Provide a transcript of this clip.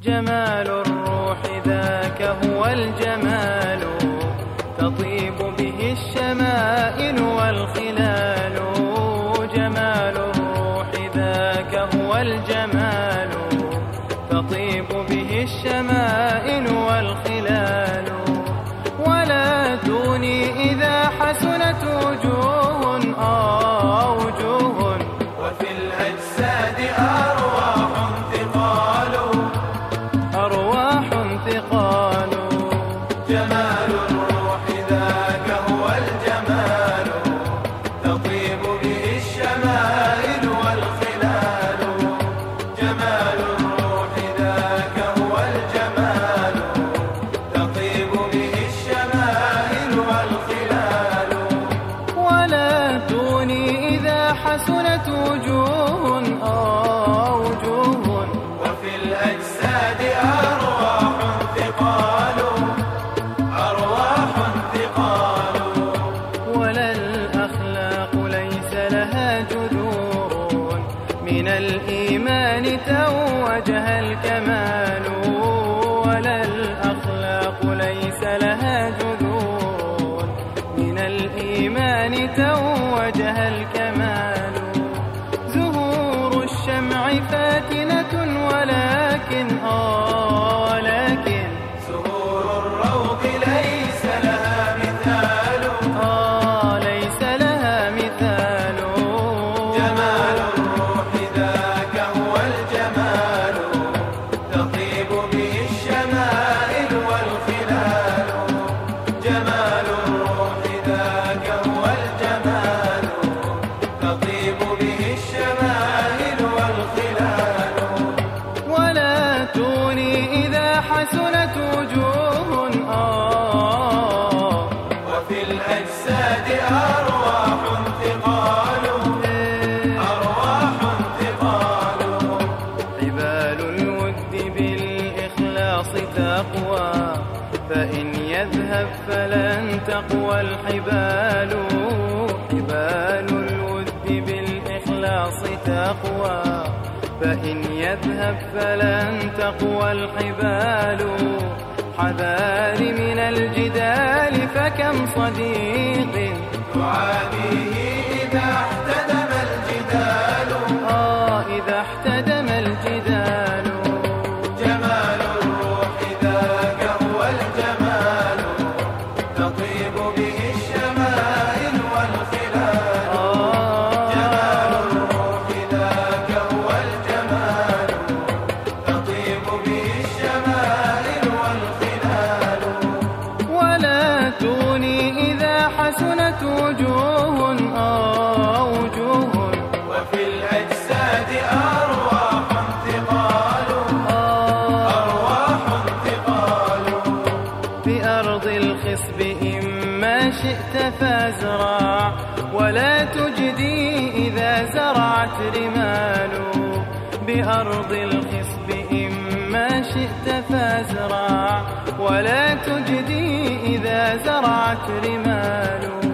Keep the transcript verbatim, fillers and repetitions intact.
جمال الروح ذاك هو الجمال، تطيب به الشمائل والخلال. جمال الروح ذاك هو الجمال، تطيب به الشمائل والخلال. ولا تغني إذا حسنت وجوه آه وجوه، وفي الأجساد أرواح ثقال أرواح ثقال. جمال الروح ذاك هو الجمال، تطيب به الشمائل والخلال. جمال الروح ذاك هو الجمال، تطيب به الشمائل والخلال. ولا تغني إذا حسنت وجوه آه وجوه، وفي الأجساد أرواح ثقال أرواح ثقال. ولا الأخلاق ليس لها جذور، من الإيمان توجها الكمال. ولا الأخلاق ليس لها جذور، من الإيمان توجها الكمال. زهور الشمع فاتنة ولكن آه لكن زهور الروض ليس لها مثال آه ليس لها مثال. جمال الروح ذاك هو الجمال، تطيب به الشمائل والخلال. جمال الروح ذاك هو الجمال، تطيب به الشمائل والخلال. ولا تغني إذا حسنت وجوه آه، وفي الأجساد أرواح ثقال أرواح ثقال. حبال الود بالإخلاص تقوى، فإن يذهب فلن تقوى الحبال. حبال الود بالإخلاص تقوى، فإن يذهب فلن تقوى الحبال. حذار من الجدال فكم صديق تعاديه إذا احتدم الجدال آه إذا احتدم الجدال. جمال الروح ذاك هو الجمال، تطيب به الشمائل والخلال. جمال الروح ذاك هو الجمال، تطيب به الشمائل والخلال. ولا تغني إذا حسنت وجوه آه وجوه، وفي الأجساد أرواح ثقال أرواح ثقال. بأرض الخصب إما شئت فازرع، ولا تجدي إذا زرعت رمال. بأرض الخصب إما شئت فازرع، ولا تجدي إذا زرعت رمال.